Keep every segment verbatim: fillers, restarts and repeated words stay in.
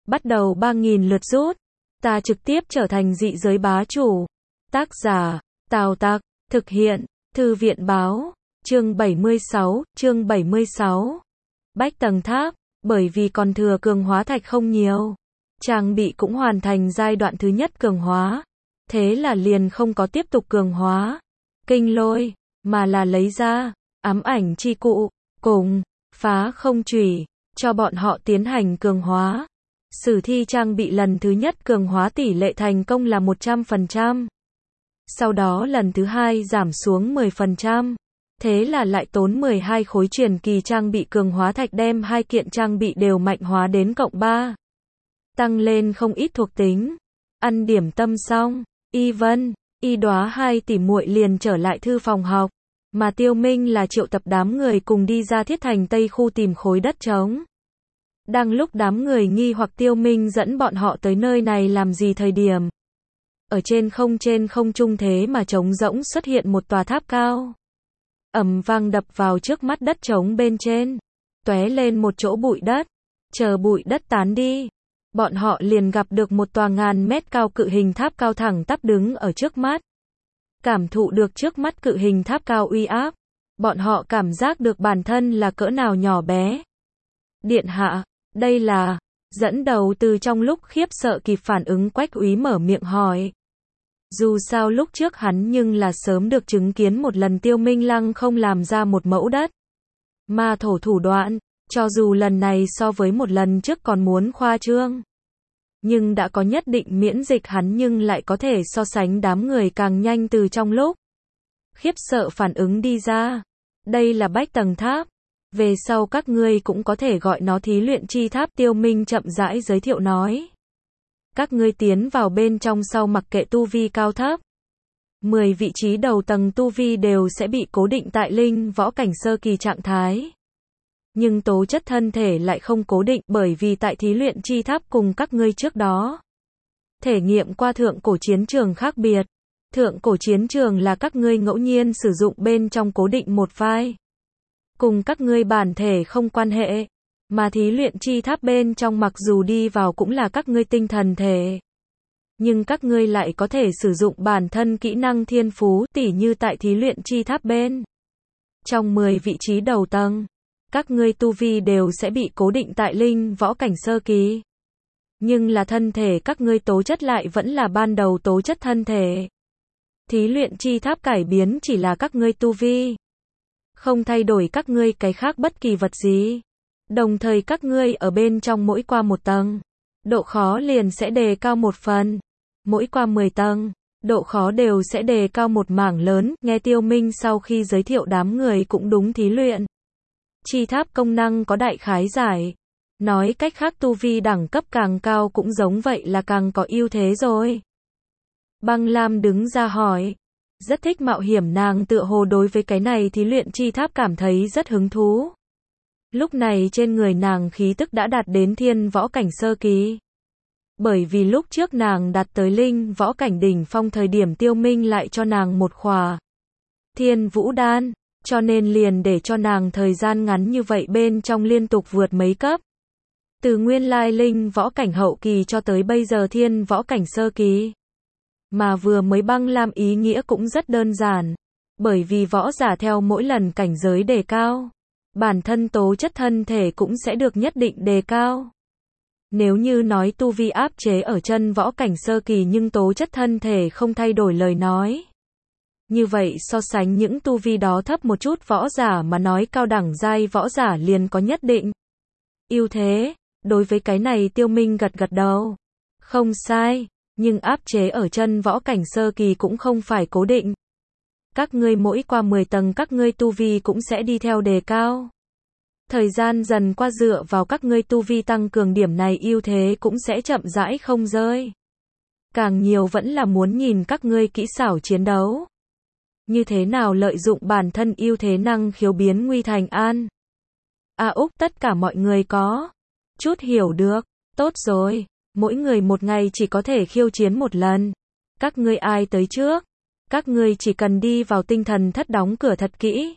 Bắt đầu ba nghìn lượt rút. Ta trực tiếp trở thành dị giới bá chủ. Tác giả, Tào Tặc, thực hiện, Thư viện báo, chương bảy mươi sáu, chương bảy mươi sáu. Bách tầng tháp, bởi vì còn thừa cường hóa thạch không nhiều. Trang bị cũng hoàn thành giai đoạn thứ nhất cường hóa. Thế là liền không có tiếp tục cường hóa. Kinh lôi, mà là lấy ra, ám ảnh chi cụ, cùng, phá không chủy, cho bọn họ tiến hành cường hóa. Sử thi trang bị lần thứ nhất cường hóa tỷ lệ thành công là một trăm phần trăm. Sau đó lần thứ hai giảm xuống mười phần trăm. Thế là lại tốn mười hai khối truyền kỳ trang bị cường hóa thạch đem hai kiện trang bị đều mạnh hóa đến cộng ba. Tăng lên không ít thuộc tính. Ăn điểm tâm xong, Y Vân, Y Đóa hai tỷ muội liền trở lại thư phòng học. Mà Tiêu Minh là triệu tập đám người cùng đi ra Thiết Thành Tây khu tìm khối đất trống. Đang lúc đám người nghi hoặc Tiêu Minh dẫn bọn họ tới nơi này làm gì thời điểm. Ở trên không trên không trung thế mà trống rỗng xuất hiện một tòa tháp cao. Ầm vang đập vào trước mắt đất trống bên trên. Tóe lên một chỗ bụi đất. Chờ bụi đất tán đi. Bọn họ liền gặp được một tòa ngàn mét cao cự hình tháp cao thẳng tắp đứng ở trước mắt. Cảm thụ được trước mắt cự hình tháp cao uy áp. Bọn họ cảm giác được bản thân là cỡ nào nhỏ bé. Điện hạ, đây là... Dẫn đầu từ trong lúc khiếp sợ kịp phản ứng Quách Úy mở miệng hỏi. Dù sao lúc trước hắn nhưng là sớm được chứng kiến một lần Tiêu Minh Lăng không làm ra một mẫu đất. Ma thổ thủ đoạn, cho dù lần này so với một lần trước còn muốn khoa trương. Nhưng đã có nhất định miễn dịch hắn nhưng lại có thể so sánh đám người càng nhanh từ trong lúc. Khiếp sợ phản ứng đi ra. Đây là bách tầng tháp. Về sau các ngươi cũng có thể gọi nó thí luyện chi tháp. Tiêu Minh chậm rãi giới thiệu nói. Các ngươi tiến vào bên trong sau mặc kệ tu vi cao thấp. mười vị trí đầu tầng tu vi đều sẽ bị cố định tại linh võ cảnh sơ kỳ trạng thái. Nhưng tố chất thân thể lại không cố định bởi vì tại thí luyện chi tháp cùng các ngươi trước đó. Thể nghiệm qua thượng cổ chiến trường khác biệt. Thượng cổ chiến trường là các ngươi ngẫu nhiên sử dụng bên trong cố định một vai. Cùng các ngươi bản thể không quan hệ. Mà thí luyện chi tháp bên trong mặc dù đi vào cũng là các ngươi tinh thần thể. Nhưng các ngươi lại có thể sử dụng bản thân kỹ năng thiên phú tỉ như tại thí luyện chi tháp bên. Trong mười vị trí đầu tầng, các ngươi tu vi đều sẽ bị cố định tại linh võ cảnh sơ kỳ. Nhưng là thân thể các ngươi tố chất lại vẫn là ban đầu tố chất thân thể. Thí luyện chi tháp cải biến chỉ là các ngươi tu vi. Không thay đổi các ngươi cái khác bất kỳ vật gì. Đồng thời các ngươi ở bên trong mỗi qua một tầng, độ khó liền sẽ đề cao một phần. Mỗi qua mười tầng, độ khó đều sẽ đề cao một mảng lớn. Nghe Tiêu Minh sau khi giới thiệu đám người cũng đúng thí luyện chi tháp công năng có đại khái giải. Nói cách khác tu vi đẳng cấp càng cao cũng giống vậy là càng có ưu thế rồi. Băng Lam đứng ra hỏi. Rất thích mạo hiểm nàng tựa hồ đối với cái này thí luyện chi tháp cảm thấy rất hứng thú. Lúc này trên người nàng khí tức đã đạt đến thiên võ cảnh sơ kỳ. Bởi vì lúc trước nàng đạt tới linh võ cảnh đỉnh phong thời điểm Tiêu Minh lại cho nàng một khỏa thiên vũ đan, cho nên liền để cho nàng thời gian ngắn như vậy bên trong liên tục vượt mấy cấp. Từ nguyên lai linh võ cảnh hậu kỳ cho tới bây giờ thiên võ cảnh sơ kỳ. Mà vừa mới Băng Lam ý nghĩa cũng rất đơn giản. Bởi vì võ giả theo mỗi lần cảnh giới đề cao. Bản thân tố chất thân thể cũng sẽ được nhất định đề cao. Nếu như nói tu vi áp chế ở chân võ cảnh sơ kỳ nhưng tố chất thân thể không thay đổi lời nói. Như vậy so sánh những tu vi đó thấp một chút võ giả mà nói cao đẳng giai võ giả liền có nhất định ưu thế. Đối với cái này Tiêu Minh gật gật đầu. Không sai, nhưng áp chế ở chân võ cảnh sơ kỳ cũng không phải cố định. Các ngươi mỗi qua mười tầng các ngươi tu vi cũng sẽ đi theo đề cao. Thời gian dần qua dựa vào các ngươi tu vi tăng cường điểm này ưu thế cũng sẽ chậm rãi không rơi. Càng nhiều vẫn là muốn nhìn các ngươi kỹ xảo chiến đấu. Như thế nào lợi dụng bản thân ưu thế năng khiếu biến nguy thành an. A Úc tất cả mọi người có chút hiểu được. Tốt rồi, mỗi người một ngày chỉ có thể khiêu chiến một lần. Các ngươi ai tới trước? Các ngươi chỉ cần đi vào tinh thần thất đóng cửa thật kỹ.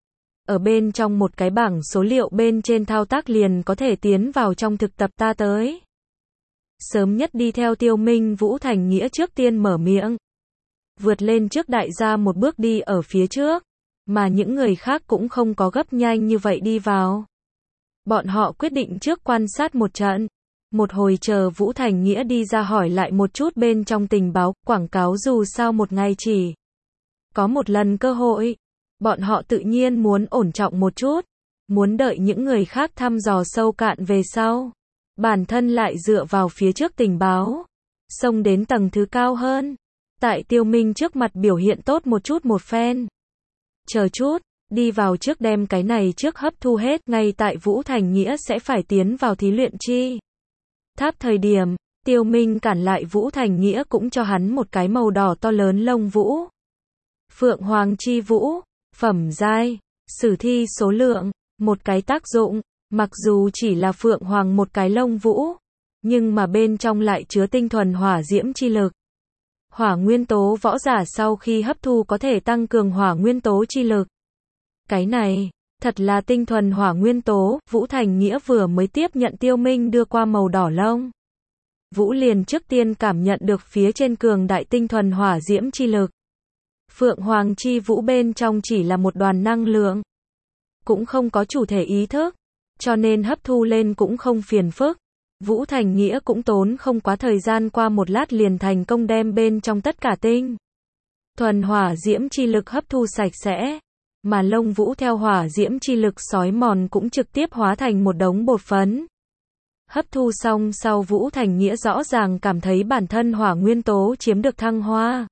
Ở bên trong một cái bảng số liệu bên trên thao tác liền có thể tiến vào trong thực tập ta tới. Sớm nhất đi theo Tiêu Minh, Vũ Thành Nghĩa trước tiên mở miệng. Vượt lên trước đại gia một bước đi ở phía trước, mà những người khác cũng không có gấp nhanh như vậy đi vào. Bọn họ quyết định trước quan sát một trận. Một hồi chờ Vũ Thành Nghĩa đi ra hỏi lại một chút bên trong tình báo, quảng cáo dù sao một ngày chỉ có một lần cơ hội. Bọn họ tự nhiên muốn ổn trọng một chút, muốn đợi những người khác thăm dò sâu cạn về sau. Bản thân lại dựa vào phía trước tình báo, xông đến tầng thứ cao hơn. Tại Tiêu Minh trước mặt biểu hiện tốt một chút một phen. Chờ chút, đi vào trước đem cái này trước hấp thu hết, ngay tại Vũ Thành Nghĩa sẽ phải tiến vào thí luyện chi tháp thời điểm, Tiêu Minh cản lại Vũ Thành Nghĩa cũng cho hắn một cái màu đỏ to lớn lông vũ. Phượng Hoàng chi vũ, phẩm giai, sử thi số lượng, một cái tác dụng, mặc dù chỉ là Phượng Hoàng một cái lông vũ, nhưng mà bên trong lại chứa tinh thuần hỏa diễm chi lực. Hỏa nguyên tố võ giả sau khi hấp thu có thể tăng cường hỏa nguyên tố chi lực. Cái này, thật là tinh thuần hỏa nguyên tố. Vũ Thành Nghĩa vừa mới tiếp nhận Tiêu Minh đưa qua màu đỏ lông vũ liền trước tiên cảm nhận được phía trên cường đại tinh thuần hỏa diễm chi lực. Phượng Hoàng chi vũ bên trong chỉ là một đoàn năng lượng, cũng không có chủ thể ý thức, cho nên hấp thu lên cũng không phiền phức. Vũ Thành Nghĩa cũng tốn không quá thời gian, qua một lát liền thành công đem bên trong tất cả tinh thuần hỏa diễm chi lực hấp thu sạch sẽ, mà lông vũ theo hỏa diễm chi lực xói mòn cũng trực tiếp hóa thành một đống bột phấn. Hấp thu xong sau, Vũ Thành Nghĩa rõ ràng cảm thấy bản thân hỏa nguyên tố chiếm được thăng hoa.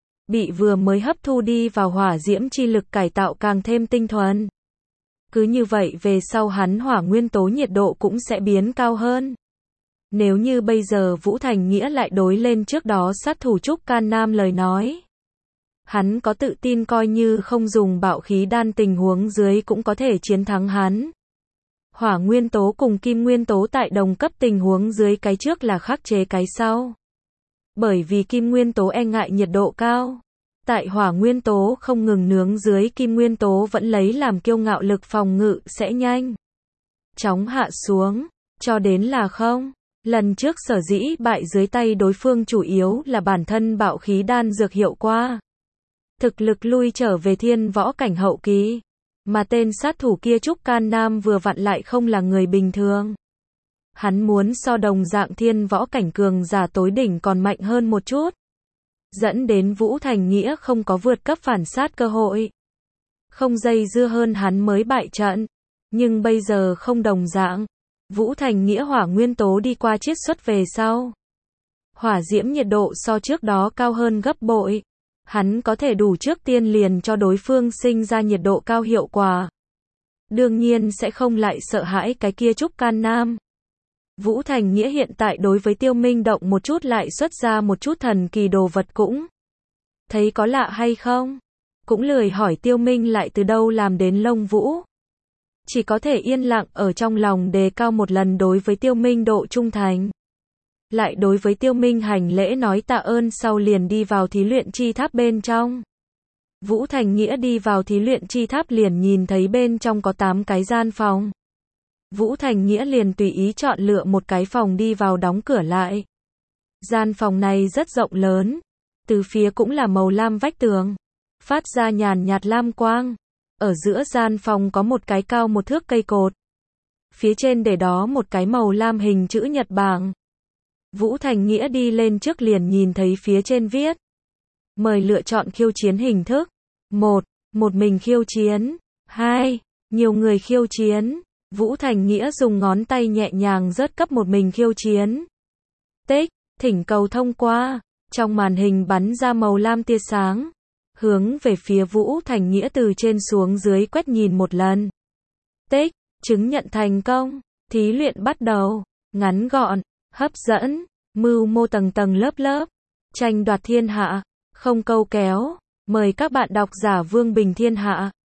Bị vừa mới hấp thu đi vào hỏa diễm chi lực cải tạo càng thêm tinh thuần. Cứ như vậy về sau hắn hỏa nguyên tố nhiệt độ cũng sẽ biến cao hơn. Nếu như bây giờ Vũ Thành Nghĩa lại đối lên trước đó sát thủ Trúc Can Nam lời nói, hắn có tự tin coi như không dùng bạo khí đan tình huống dưới cũng có thể chiến thắng hắn. Hỏa nguyên tố cùng kim nguyên tố tại đồng cấp tình huống dưới, cái trước là khắc chế cái sau. Bởi vì kim nguyên tố e ngại nhiệt độ cao. Tại hỏa nguyên tố không ngừng nướng dưới, kim nguyên tố vẫn lấy làm kiêu ngạo, lực phòng ngự sẽ nhanh chóng hạ xuống, cho đến là không. Lần trước sở dĩ bại dưới tay đối phương chủ yếu là bản thân bạo khí đan dược hiệu qua. Thực lực lui trở về thiên võ cảnh hậu kỳ. Mà tên sát thủ kia Trúc Can Nam vừa vặn lại không là người bình thường. Hắn muốn so đồng dạng thiên võ cảnh cường giả tối đỉnh còn mạnh hơn một chút. Dẫn đến Vũ Thành Nghĩa không có vượt cấp phản sát cơ hội. Không dây dưa hơn hắn mới bại trận. Nhưng bây giờ không đồng dạng. Vũ Thành Nghĩa hỏa nguyên tố đi qua chiết xuất về sau. Hỏa diễm nhiệt độ so trước đó cao hơn gấp bội. Hắn có thể đủ trước tiên liền cho đối phương sinh ra nhiệt độ cao hiệu quả. Đương nhiên sẽ không lại sợ hãi cái kia Trúc Can Nam. Vũ Thành Nghĩa hiện tại đối với Tiêu Minh động một chút lại xuất ra một chút thần kỳ đồ vật cũng thấy có lạ hay không. Cũng lười hỏi Tiêu Minh lại từ đâu làm đến lông vũ. Chỉ có thể yên lặng ở trong lòng đề cao một lần đối với Tiêu Minh độ trung thành. Lại đối với Tiêu Minh hành lễ nói tạ ơn sau liền đi vào thí luyện chi tháp bên trong. Vũ Thành Nghĩa đi vào thí luyện chi tháp liền nhìn thấy bên trong có tám cái gian phòng. Vũ Thành Nghĩa liền tùy ý chọn lựa một cái phòng đi vào đóng cửa lại. Gian phòng này rất rộng lớn. Từ phía cũng là màu lam vách tường. Phát ra nhàn nhạt lam quang. Ở giữa gian phòng có một cái cao một thước cây cột. Phía trên để đó một cái màu lam hình chữ nhật bảng. Vũ Thành Nghĩa đi lên trước liền nhìn thấy phía trên viết. Mời lựa chọn khiêu chiến hình thức. một. Một mình khiêu chiến. hai. Nhiều người khiêu chiến. Vũ Thành Nghĩa dùng ngón tay nhẹ nhàng rớt cấp một mình khiêu chiến. Tích, thỉnh cầu thông qua. Trong màn hình bắn ra màu lam tia sáng. Hướng về phía Vũ Thành Nghĩa từ trên xuống dưới quét nhìn một lần. Tích, chứng nhận thành công. Thí luyện bắt đầu. Ngắn gọn, hấp dẫn, mưu mô tầng tầng lớp lớp. Tranh đoạt thiên hạ, không câu kéo. Mời các bạn đọc giả Vương Bình Thiên Hạ.